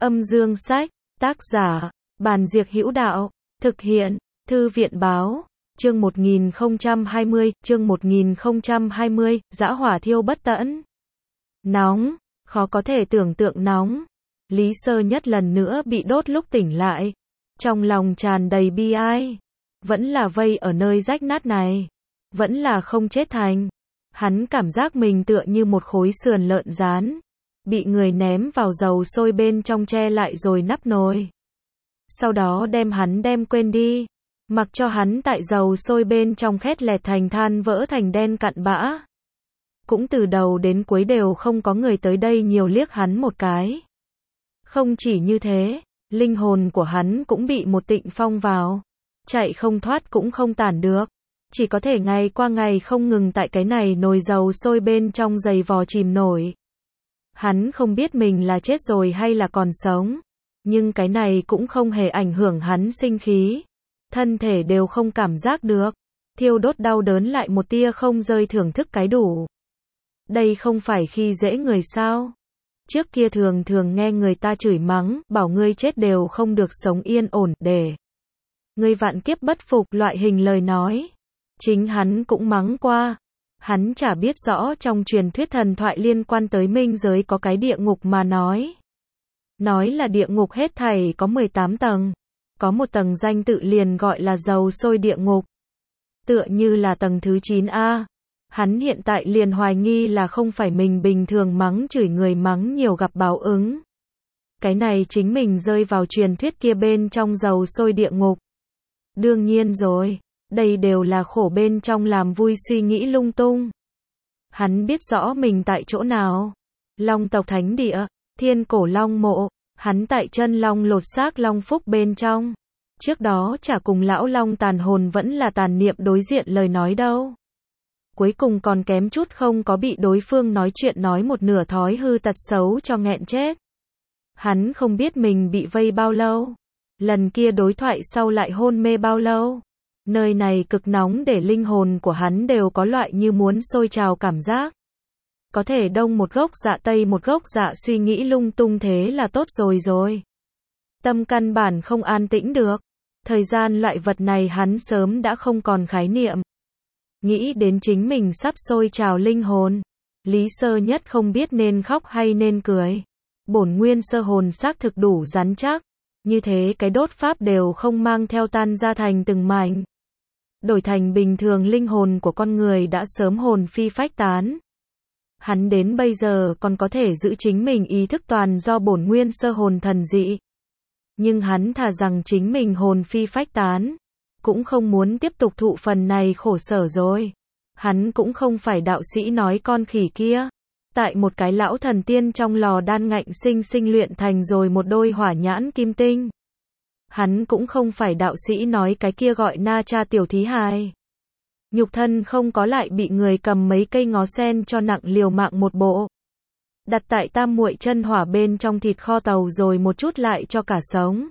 Âm dương sách, tác giả, Bàn Diệc Hữu Đạo, thực hiện, Thư viện Báo, chương 1020, dã hỏa thiêu bất tận. Nóng, khó có thể tưởng tượng nóng. Lý Sơ Nhất lần nữa bị đốt lúc tỉnh lại. Trong lòng tràn đầy bi ai. Vẫn là vây ở nơi rách nát này. Vẫn là không chết thành. Hắn cảm giác mình tựa như một khối sườn lợn rán. Bị người ném vào dầu sôi bên trong che lại rồi nắp nồi. Sau đó đem quên đi. Mặc cho hắn tại dầu sôi bên trong khét lẹt thành than vỡ thành đen cặn bã. Cũng từ đầu đến cuối đều không có người tới đây nhiều liếc hắn một cái. Không chỉ như thế, linh hồn của hắn cũng bị một tịnh phong vào. Chạy không thoát cũng không tản được. Chỉ có thể ngày qua ngày không ngừng tại cái này nồi dầu sôi bên trong giày vò chìm nổi. Hắn không biết mình là chết rồi hay là còn sống. Nhưng cái này cũng không hề ảnh hưởng hắn sinh khí. Thân thể đều không cảm giác được. Thiêu đốt đau đớn lại một tia không rơi thưởng thức cái đủ. Đây không phải khi dễ người sao? Trước kia thường nghe người ta chửi mắng, bảo ngươi chết đều không được sống yên ổn, để ngươi vạn kiếp bất phục loại hình lời nói. Chính hắn cũng mắng qua. Hắn chả biết rõ trong truyền thuyết thần thoại liên quan tới minh giới có cái địa ngục mà nói. Nói là địa ngục hết thảy có 18 tầng. Có một tầng danh tự liền gọi là dầu sôi địa ngục. Tựa như là tầng thứ 9A. Hắn hiện tại liền hoài nghi là không phải mình bình thường mắng chửi người mắng nhiều gặp báo ứng. Cái này chính mình rơi vào truyền thuyết kia bên trong dầu sôi địa ngục. Đương nhiên rồi, đây đều là khổ bên trong làm vui suy nghĩ lung tung. Hắn biết rõ mình tại chỗ nào. Long tộc thánh địa, thiên cổ long mộ, hắn tại chân long lột xác long phúc bên trong. Trước đó chả cùng lão long tàn hồn vẫn là tàn niệm đối diện lời nói đâu. Cuối cùng còn kém chút không có bị đối phương nói chuyện nói một nửa thói hư tật xấu cho nghẹn chết. Hắn không biết mình bị vây bao lâu. Lần kia đối thoại sau lại hôn mê bao lâu. Nơi này cực nóng để linh hồn của hắn đều có loại như muốn sôi trào cảm giác. Có thể đông một gốc dạ tây một gốc dạ suy nghĩ lung tung thế là tốt rồi. Tâm căn bản không an tĩnh được. Thời gian loại vật này hắn sớm đã không còn khái niệm. Nghĩ đến chính mình sắp sôi trào linh hồn. Lý Sơ Nhất không biết nên khóc hay nên cười. Bổn nguyên sơ hồn xác thực đủ rắn chắc. Như thế cái đốt pháp đều không mang theo tan ra thành từng mảnh. Đổi thành bình thường linh hồn của con người đã sớm hồn phi phách tán. Hắn đến bây giờ còn có thể giữ chính mình ý thức toàn do bổn nguyên sơ hồn thần dị. Nhưng hắn thà rằng chính mình hồn phi phách tán. Cũng không muốn tiếp tục thụ phần này khổ sở rồi. Hắn cũng không phải đạo sĩ nói con khỉ kia. Tại một cái lão thần tiên trong lò đan ngạnh sinh luyện thành rồi một đôi hỏa nhãn kim tinh. Hắn cũng không phải đạo sĩ nói cái kia gọi na cha tiểu thí hài. Nhục thân không có lại bị người cầm mấy cây ngó sen cho nặng liều mạng một bộ. Đặt tại tam muội chân hỏa bên trong thịt kho tàu rồi một chút lại cho cả sống.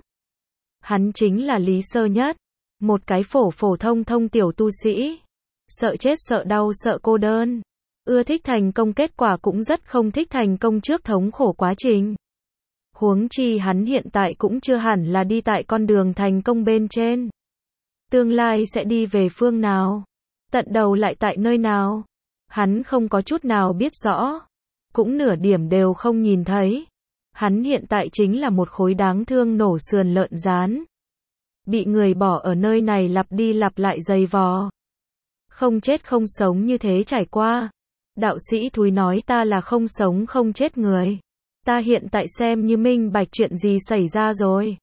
Hắn chính là Lý Sơ Nhất. Một cái phổ thông tiểu tu sĩ. Sợ chết sợ đau sợ cô đơn. Ưa thích thành công kết quả cũng rất không thích thành công trước thống khổ quá trình. Huống chi hắn hiện tại cũng chưa hẳn là đi tại con đường thành công bên trên. Tương lai sẽ đi về phương nào? Tận đầu lại tại nơi nào? Hắn không có chút nào biết rõ. Cũng nửa điểm đều không nhìn thấy. Hắn hiện tại chính là một khối đáng thương nổ sườn lợn rán. Bị người bỏ ở nơi này lặp đi lặp lại giày vò. Không chết không sống như thế trải qua. Đạo sĩ thúi nói ta là không sống không chết người. Ta hiện tại xem như minh bạch chuyện gì xảy ra rồi.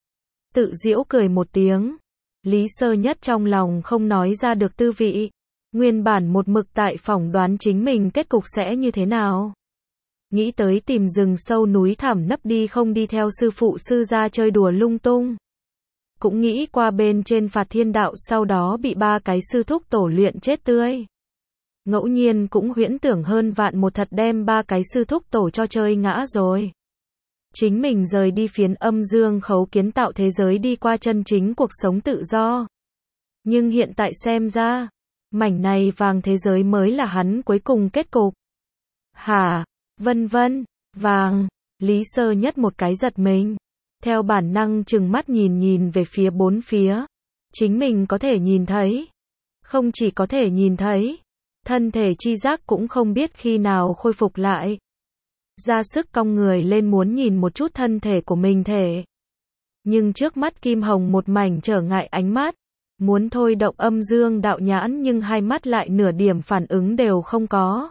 Tự giễu cười một tiếng. Lý Sơ Nhất trong lòng không nói ra được tư vị. Nguyên bản một mực tại phỏng đoán chính mình kết cục sẽ như thế nào. Nghĩ tới tìm rừng sâu núi thẳm nấp đi không đi theo sư phụ sư gia chơi đùa lung tung. Cũng nghĩ qua bên trên phạt thiên đạo sau đó bị ba cái sư thúc tổ luyện chết tươi. Ngẫu nhiên cũng huyễn tưởng hơn vạn một thật đem ba cái sư thúc tổ cho chơi ngã rồi. Chính mình rời đi phiến âm dương khấu kiến tạo thế giới đi qua chân chính cuộc sống tự do. Nhưng hiện tại xem ra, mảnh này vàng thế giới mới là hắn cuối cùng kết cục. Hả, vân, vàng, Lý Sơ Nhất một cái giật mình. Theo bản năng trừng mắt nhìn về phía bốn phía. Chính mình có thể nhìn thấy. Không chỉ có thể nhìn thấy. Thân thể chi giác cũng không biết khi nào khôi phục lại. Ra sức cong người lên muốn nhìn một chút thân thể của mình thể. Nhưng trước mắt Kim Hồng một mảnh trở ngại ánh mắt. Muốn thôi động âm dương đạo nhãn nhưng hai mắt lại nửa điểm phản ứng đều không có.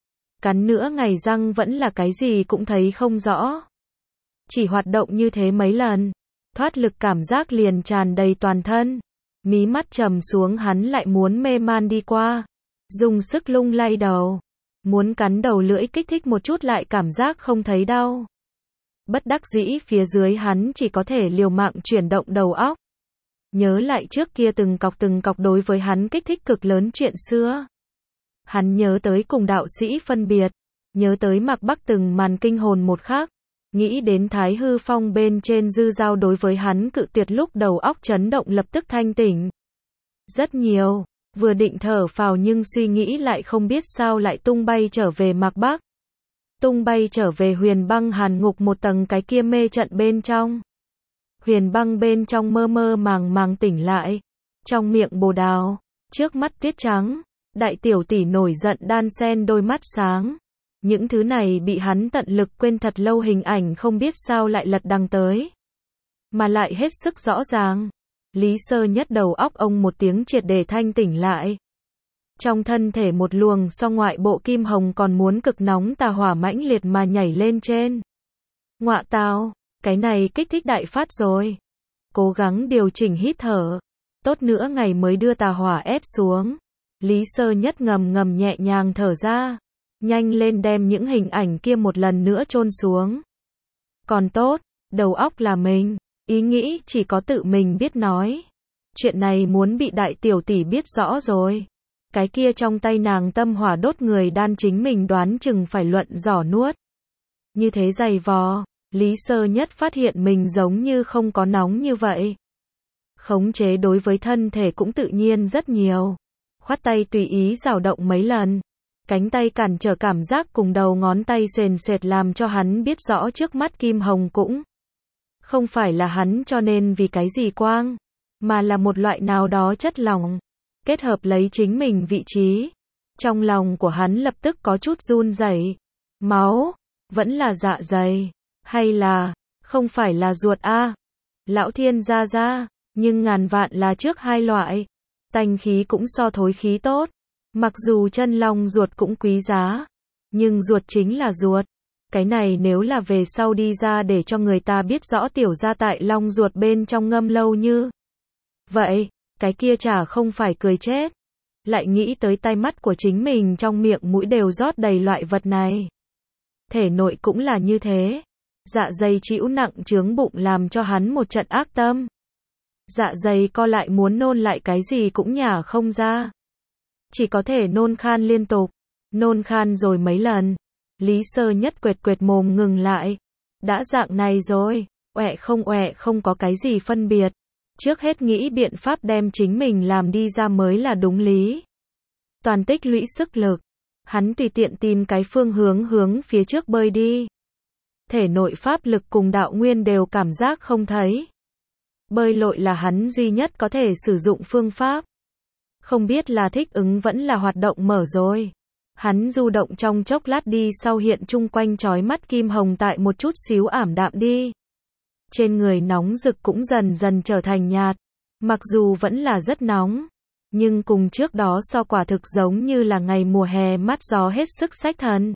Cắn nữa ngày răng vẫn là cái gì cũng thấy không rõ. Chỉ hoạt động như thế mấy lần. Thoát lực cảm giác liền tràn đầy toàn thân. Mí mắt trầm xuống hắn lại muốn mê man đi qua. Dùng sức lung lay đầu. Muốn cắn đầu lưỡi kích thích một chút lại cảm giác không thấy đau. Bất đắc dĩ phía dưới hắn chỉ có thể liều mạng chuyển động đầu óc. Nhớ lại trước kia từng cọc đối với hắn kích thích cực lớn chuyện xưa. Hắn nhớ tới cùng đạo sĩ phân biệt. Nhớ tới Mạc Bắc từng màn kinh hồn một khắc. Nghĩ đến Thái Hư Phong bên trên dư giao đối với hắn cự tuyệt lúc đầu óc chấn động lập tức thanh tỉnh. Rất nhiều. Vừa định thở phào nhưng suy nghĩ lại không biết sao lại tung bay trở về Mạc Bắc. Tung bay trở về Huyền Băng Hàn Ngục một tầng cái kia mê trận bên trong. Huyền Băng bên trong mơ mơ màng tỉnh lại. Trong miệng bồ đào. Trước mắt tuyết trắng. Đại tiểu tỷ nổi giận đan sen đôi mắt sáng. Những thứ này bị hắn tận lực quên thật lâu hình ảnh không biết sao lại lật đằng tới. Mà lại hết sức rõ ràng. Lý Sơ Nhất đầu óc ông một tiếng triệt để thanh tỉnh lại. Trong thân thể một luồng so ngoại bộ Kim Hồng còn muốn cực nóng tà hỏa mãnh liệt mà nhảy lên trên. Ngọa tào, cái này kích thích đại phát rồi. Cố gắng điều chỉnh hít thở. Tốt nữa ngày mới đưa tà hỏa ép xuống. Lý Sơ Nhất ngầm nhẹ nhàng thở ra. Nhanh lên đem những hình ảnh kia một lần nữa chôn xuống. Còn tốt, đầu óc là mình. Ý nghĩ chỉ có tự mình biết nói. Chuyện này muốn bị đại tiểu tỷ biết rõ rồi. Cái kia trong tay nàng tâm hỏa đốt người đan chính mình đoán chừng phải luận giỏ nuốt. Như thế dày vò, Lý Sơ Nhất phát hiện mình giống như không có nóng như vậy. Khống chế đối với thân thể cũng tự nhiên rất nhiều. Khoát tay tùy ý dao động mấy lần. Cánh tay cản trở cảm giác cùng đầu ngón tay sền sệt làm cho hắn biết rõ trước mắt Kim Hồng cũng không phải là hắn cho nên vì cái gì quang, mà là một loại nào đó chất lỏng, kết hợp lấy chính mình vị trí. Trong lòng của hắn lập tức có chút run rẩy. Máu, vẫn là dạ dày, hay là, không phải là ruột a? Lão thiên gia, nhưng ngàn vạn là trước hai loại. Tanh khí cũng so thối khí tốt. Mặc dù chân long ruột cũng quý giá, nhưng ruột chính là ruột. Cái này nếu là về sau đi ra để cho người ta biết rõ tiểu gia tại long ruột bên trong ngâm lâu như vậy, cái kia chả không phải cười chết. Lại nghĩ tới tai mắt của chính mình trong miệng mũi đều rót đầy loại vật này. Thể nội cũng là như thế. Dạ dày chịu nặng chướng bụng làm cho hắn một trận ác tâm. Dạ dày co lại muốn nôn lại cái gì cũng nhả không ra. Chỉ có thể nôn khan liên tục. Nôn khan rồi mấy lần. Lý Sơ Nhất quệt mồm ngừng lại. Đã dạng này rồi, oẹ không có cái gì phân biệt. Trước hết nghĩ biện pháp đem chính mình làm đi ra mới là đúng lý. Toàn tích lũy sức lực. Hắn tùy tiện tìm cái phương hướng phía trước bơi đi. Thể nội pháp lực cùng đạo nguyên đều cảm giác không thấy. Bơi lội là hắn duy nhất có thể sử dụng phương pháp. Không biết là thích ứng vẫn là hoạt động mở rồi. Hắn du động trong chốc lát đi sau hiện chung quanh chói mắt Kim Hồng tại một chút xíu ảm đạm đi. Trên người nóng rực cũng dần dần trở thành nhạt. Mặc dù vẫn là rất nóng, nhưng cùng trước đó so quả thực giống như là ngày mùa hè mát gió hết sức xách thần.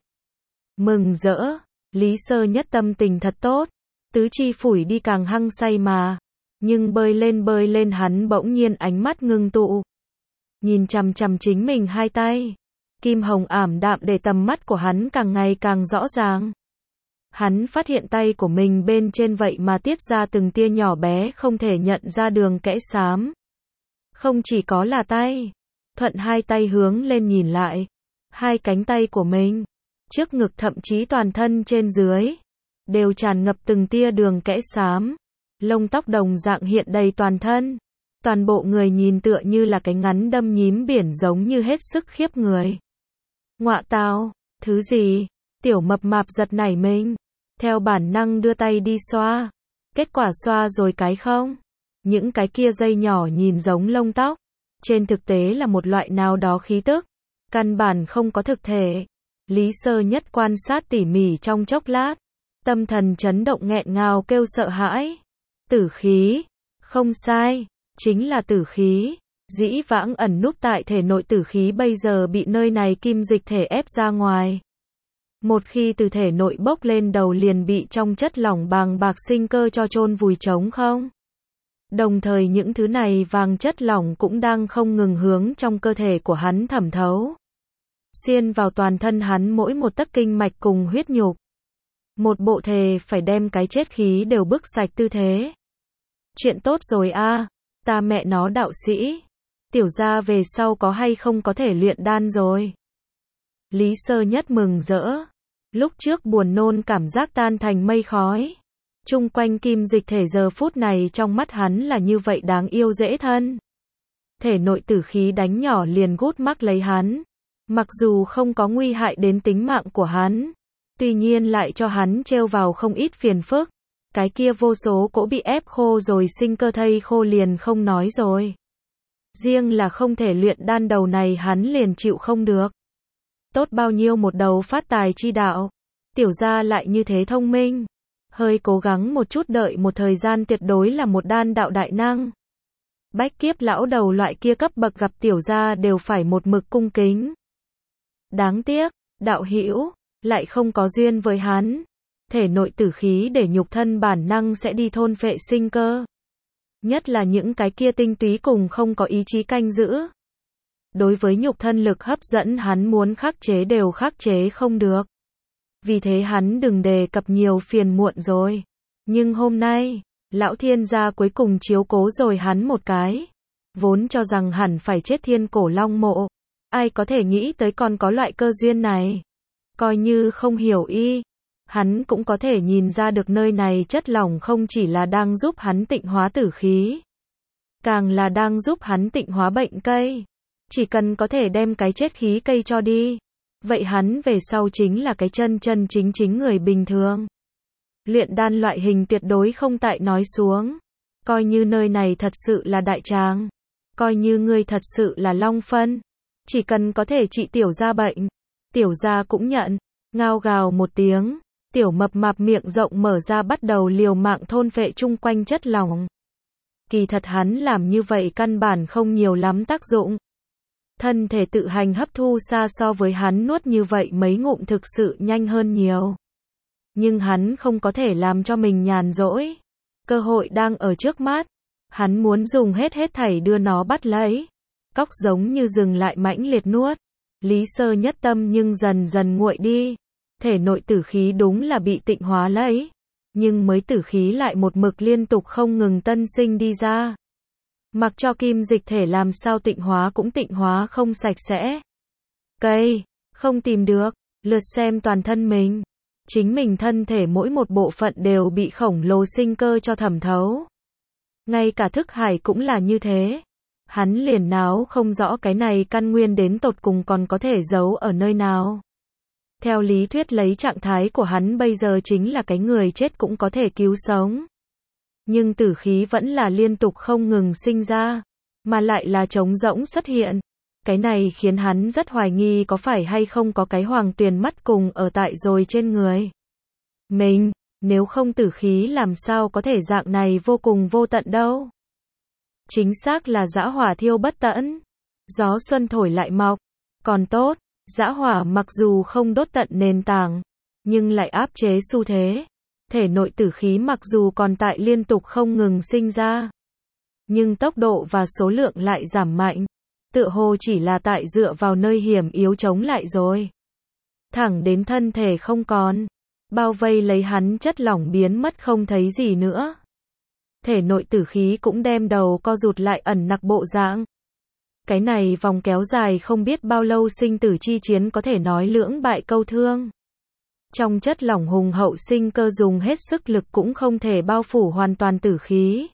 Mừng rỡ, Lý Sơ Nhất tâm tình thật tốt, tứ chi phủi đi càng hăng say mà. Nhưng bơi lên hắn bỗng nhiên ánh mắt ngưng tụ. Nhìn chằm chằm chính mình hai tay. Kim Hồng ảm đạm để tầm mắt của hắn càng ngày càng rõ ràng. Hắn phát hiện tay của mình bên trên vậy mà tiết ra từng tia nhỏ bé không thể nhận ra đường kẽ xám. Không chỉ có là tay. Thuận hai tay hướng lên nhìn lại. Hai cánh tay của mình. Trước ngực thậm chí toàn thân trên dưới. Đều tràn ngập từng tia đường kẽ xám. Lông tóc đồng dạng hiện đầy toàn thân. Toàn bộ người nhìn tựa như là cái ngắn đâm nhím biển giống như hết sức khiếp người. Ngọa tào, thứ gì? Tiểu mập mạp giật nảy mình. Theo bản năng đưa tay đi xoa. Kết quả xoa rồi cái không. Những cái kia dây nhỏ nhìn giống lông tóc. Trên thực tế là một loại nào đó khí tức. Căn bản không có thực thể. Lý Sơ Nhất quan sát tỉ mỉ trong chốc lát. Tâm thần chấn động nghẹn ngào kêu sợ hãi. Tử khí. Không sai. Chính là tử khí. Dĩ vãng ẩn núp tại thể nội tử khí bây giờ bị nơi này kim dịch thể ép ra ngoài. Một khi từ thể nội bốc lên đầu liền bị trong chất lỏng bàng bạc sinh cơ cho chôn vùi trống không. Đồng thời những thứ này vàng chất lỏng cũng đang không ngừng hướng trong cơ thể của hắn thẩm thấu. Xuyên vào toàn thân hắn mỗi một tấc kinh mạch cùng huyết nhục. Một bộ thề phải đem cái chết khí đều bức sạch tư thế. Chuyện tốt rồi a, ta mẹ nó đạo sĩ. Tiểu gia về sau có hay không có thể luyện đan rồi. Lý Sơ Nhất mừng rỡ. Lúc trước buồn nôn cảm giác tan thành mây khói. Chung quanh kim dịch thể giờ phút này trong mắt hắn là như vậy đáng yêu dễ thân. Thể nội tử khí đánh nhỏ liền gút mắc lấy hắn. Mặc dù không có nguy hại đến tính mạng của hắn. Tuy nhiên lại cho hắn trêu vào không ít phiền phức. Cái kia vô số cỗ bị ép khô rồi sinh cơ thây khô liền không nói rồi. Riêng là không thể luyện đan đầu này hắn liền chịu không được. Tốt bao nhiêu một đầu phát tài chi đạo. Tiểu gia lại như thế thông minh. Hơi cố gắng một chút đợi một thời gian tuyệt đối là một đan đạo đại năng. Bách kiếp lão đầu loại kia cấp bậc gặp tiểu gia đều phải một mực cung kính. Đáng tiếc, đạo hữu lại không có duyên với hắn. Thể nội tử khí để nhục thân bản năng sẽ đi thôn phệ sinh cơ. Nhất là những cái kia tinh túy cùng không có ý chí canh giữ. Đối với nhục thân lực hấp dẫn hắn muốn khắc chế đều khắc chế không được. Vì thế hắn đừng đề cập nhiều phiền muộn rồi. Nhưng hôm nay, lão thiên gia cuối cùng chiếu cố rồi hắn một cái. Vốn cho rằng hẳn phải chết thiên cổ long mộ. Ai có thể nghĩ tới còn có loại cơ duyên này. Coi như không hiểu y. Hắn cũng có thể nhìn ra được nơi này chất lỏng không chỉ là đang giúp hắn tịnh hóa tử khí. Càng là đang giúp hắn tịnh hóa bệnh cây. Chỉ cần có thể đem cái chết khí cây cho đi. Vậy hắn về sau chính là cái chân chân chính chính người bình thường. Luyện đan loại hình tuyệt đối không tại nói xuống. Coi như nơi này thật sự là đại tràng. Coi như ngươi thật sự là long phân. Chỉ cần có thể trị tiểu gia bệnh. Tiểu gia cũng nhận. Ngao gào một tiếng. Tiểu mập mạp miệng rộng mở ra bắt đầu liều mạng thôn phệ chung quanh chất lỏng. Kỳ thật hắn làm như vậy căn bản không nhiều lắm tác dụng. Thân thể tự hành hấp thu xa so với hắn nuốt như vậy mấy ngụm thực sự nhanh hơn nhiều. Nhưng hắn không có thể làm cho mình nhàn rỗi. Cơ hội đang ở trước mắt. Hắn muốn dùng hết thảy đưa nó bắt lấy. Cóc giống như dừng lại mãnh liệt nuốt. Lý Sơ Nhất tâm nhưng dần dần nguội đi. Thể nội tử khí đúng là bị tịnh hóa lấy. Nhưng mới tử khí lại một mực liên tục không ngừng tân sinh đi ra. Mặc cho kim dịch thể làm sao tịnh hóa cũng tịnh hóa không sạch sẽ. Cây, không tìm được, lượt xem toàn thân mình. Chính mình thân thể mỗi một bộ phận đều bị khổng lồ sinh cơ cho thẩm thấu. Ngay cả thức hải cũng là như thế. Hắn liền náo không rõ cái này căn nguyên đến tột cùng còn có thể giấu ở nơi nào. Theo lý thuyết lấy trạng thái của hắn bây giờ chính là cái người chết cũng có thể cứu sống. Nhưng tử khí vẫn là liên tục không ngừng sinh ra, mà lại là trống rỗng xuất hiện. Cái này khiến hắn rất hoài nghi có phải hay không có cái hoàng tuyền mắt cùng ở tại rồi trên người. Mình, nếu không tử khí làm sao có thể dạng này vô cùng vô tận đâu. Chính xác là dã hỏa thiêu bất tận. Gió xuân thổi lại mọc. Còn tốt, dã hỏa mặc dù không đốt tận nền tảng, nhưng lại áp chế xu thế. Thể nội tử khí mặc dù còn tại liên tục không ngừng sinh ra, nhưng tốc độ và số lượng lại giảm mạnh. Tựa hồ chỉ là tại dựa vào nơi hiểm yếu chống lại rồi. Thẳng đến thân thể không còn. Bao vây lấy hắn chất lỏng biến mất không thấy gì nữa. Thể nội tử khí cũng đem đầu co rụt lại ẩn nặc bộ dạng. Cái này vòng kéo dài không biết bao lâu sinh tử chi chiến có thể nói lưỡng bại câu thương. Trong chất lỏng hùng hậu sinh cơ dùng hết sức lực cũng không thể bao phủ hoàn toàn tử khí.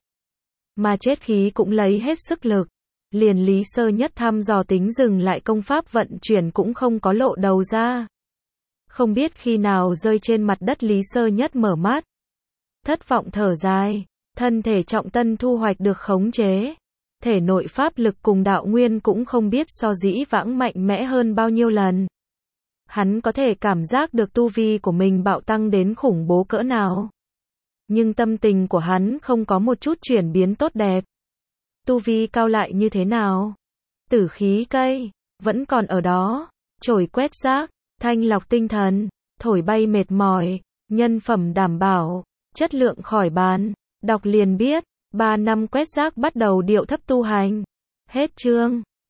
Mà chết khí cũng lấy hết sức lực. Liền Lý Sơ Nhất thăm dò tính dừng lại công pháp vận chuyển cũng không có lộ đầu ra. Không biết khi nào rơi trên mặt đất Lý Sơ Nhất mở mắt. Thất vọng thở dài, thân thể trọng tân thu hoạch được khống chế. Thể nội pháp lực cùng đạo nguyên cũng không biết so dĩ vãng mạnh mẽ hơn bao nhiêu lần. Hắn có thể cảm giác được tu vi của mình bạo tăng đến khủng bố cỡ nào. Nhưng tâm tình của hắn không có một chút chuyển biến tốt đẹp. Tu vi cao lại như thế nào? Tử khí cây, vẫn còn ở đó. Chổi quét rác, thanh lọc tinh thần, thổi bay mệt mỏi, nhân phẩm đảm bảo, chất lượng khỏi bàn. Đọc liền biết, 3 năm quét rác bắt đầu điệu thấp tu hành. Hết chương.